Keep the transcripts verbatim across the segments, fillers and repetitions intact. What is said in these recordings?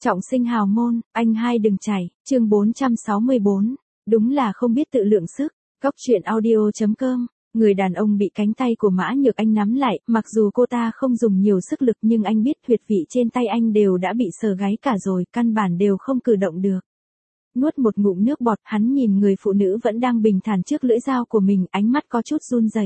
Trọng sinh hào môn, anh hai đừng chảy, chương bốn trăm sáu mươi bốn. Đúng là không biết tự lượng sức. Góc truyện audio chấm com. Người đàn ông bị cánh tay của Mã Nhược Anh nắm lại, mặc dù cô ta không dùng nhiều sức lực nhưng anh biết huyệt vị trên tay anh đều đã bị sờ gáy cả rồi, căn bản đều không cử động được. Nuốt một ngụm nước bọt, hắn nhìn người phụ nữ vẫn đang bình thản trước lưỡi dao của mình, ánh mắt có chút run rẩy.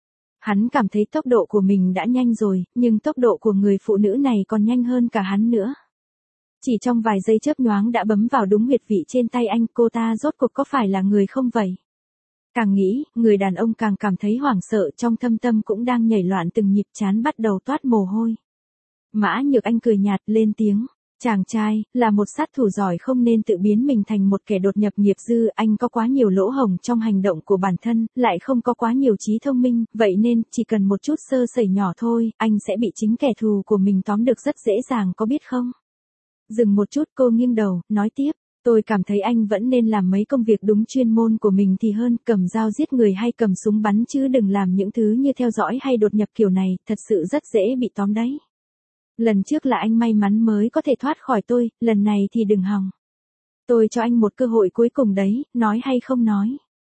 Hắn cảm thấy tốc độ của mình đã nhanh rồi, nhưng tốc độ của người phụ nữ này còn nhanh hơn cả hắn nữa. Chỉ trong vài giây chớp nhoáng đã bấm vào đúng huyệt vị trên tay anh, cô ta rốt cuộc có phải là người không vậy? Càng nghĩ, người đàn ông càng cảm thấy hoảng sợ, trong thâm tâm cũng đang nhảy loạn từng nhịp, trán bắt đầu toát mồ hôi. Mã Nhược Anh cười nhạt lên tiếng, chàng trai, là một sát thủ giỏi không nên tự biến mình thành một kẻ đột nhập nghiệp dư, anh có quá nhiều lỗ hổng trong hành động của bản thân, lại không có quá nhiều trí thông minh, vậy nên, chỉ cần một chút sơ sẩy nhỏ thôi, anh sẽ bị chính kẻ thù của mình tóm được rất dễ dàng, có biết không? Dừng một chút, cô nghiêng đầu, nói tiếp, tôi cảm thấy anh vẫn nên làm mấy công việc đúng chuyên môn của mình thì hơn, cầm dao giết người hay cầm súng bắn chứ đừng làm những thứ như theo dõi hay đột nhập kiểu này, thật sự rất dễ bị tóm đấy. Lần trước là anh may mắn mới có thể thoát khỏi tôi, lần này thì đừng hòng. Tôi cho anh một cơ hội cuối cùng đấy, nói hay không nói.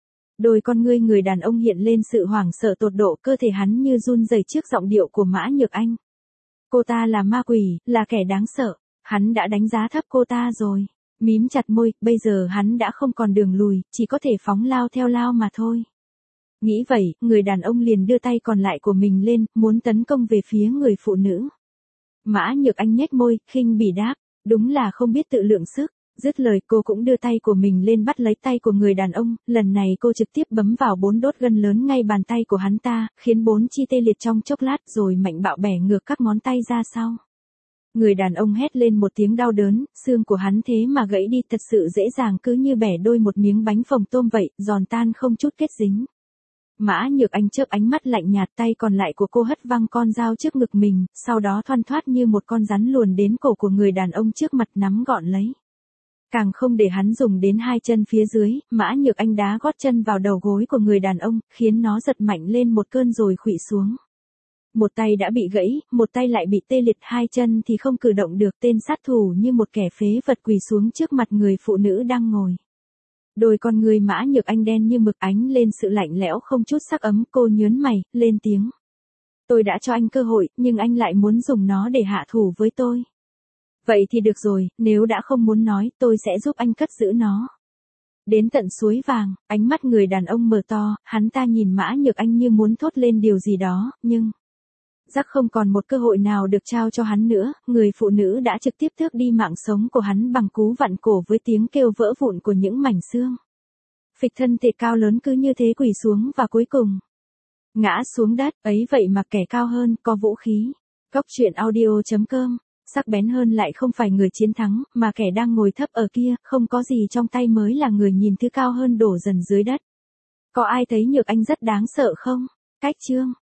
Đôi con ngươi người đàn ông hiện lên sự hoảng sợ tột độ, cơ thể hắn như run rẩy trước giọng điệu của Mã Nhược Anh. Cô ta là ma quỷ, là kẻ đáng sợ. Hắn đã đánh giá thấp cô ta rồi. Mím chặt môi, bây giờ hắn đã không còn đường lùi, chỉ có thể phóng lao theo lao mà thôi. Nghĩ vậy, người đàn ông liền đưa tay còn lại của mình lên, muốn tấn công về phía người phụ nữ. Mã Nhược Anh nhếch môi, khinh bỉ đáp, đúng là không biết tự lượng sức. Dứt lời, cô cũng đưa tay của mình lên bắt lấy tay của người đàn ông, lần này cô trực tiếp bấm vào bốn đốt gân lớn ngay bàn tay của hắn ta, khiến bốn chi tê liệt trong chốc lát rồi mạnh bạo bẻ ngược các ngón tay ra sau. Người đàn ông hét lên một tiếng đau đớn, xương của hắn thế mà gãy đi thật sự dễ dàng, cứ như bẻ đôi một miếng bánh phồng tôm vậy, giòn tan không chút kết dính. Mã Nhược Anh chớp ánh mắt lạnh nhạt, tay còn lại của cô hất văng con dao trước ngực mình, sau đó thoăn thoắt như một con rắn luồn đến cổ của người đàn ông trước mặt nắm gọn lấy. Càng không để hắn dùng đến hai chân phía dưới, Mã Nhược Anh đá gót chân vào đầu gối của người đàn ông, khiến nó giật mạnh lên một cơn rồi khuỵu xuống. Một tay đã bị gãy, một tay lại bị tê liệt, hai chân thì không cử động được, tên sát thủ như một kẻ phế vật quỳ xuống trước mặt người phụ nữ đang ngồi. Đôi con người Mã Nhược Anh đen như mực, ánh lên sự lạnh lẽo không chút sắc ấm, cô nhớn mày, lên tiếng. Tôi đã cho anh cơ hội, nhưng anh lại muốn dùng nó để hạ thủ với tôi. Vậy thì được rồi, nếu đã không muốn nói, tôi sẽ giúp anh cất giữ nó. Đến tận suối vàng, ánh mắt người đàn ông mở to, hắn ta nhìn Mã Nhược Anh như muốn thốt lên điều gì đó, nhưng... Rắc không còn một cơ hội nào được trao cho hắn nữa, người phụ nữ đã trực tiếp tước đi mạng sống của hắn bằng cú vặn cổ với tiếng kêu vỡ vụn của những mảnh xương. Phịch thân thể cao lớn cứ như thế quỳ xuống và cuối cùng ngã xuống đất, ấy vậy mà kẻ cao hơn, có vũ khí. Góc truyện audio chấm com, sắc bén hơn lại không phải người chiến thắng, mà kẻ đang ngồi thấp ở kia, không có gì trong tay mới là người nhìn thứ cao hơn đổ dần dưới đất. Có ai thấy Nhược Anh rất đáng sợ không? Cách chương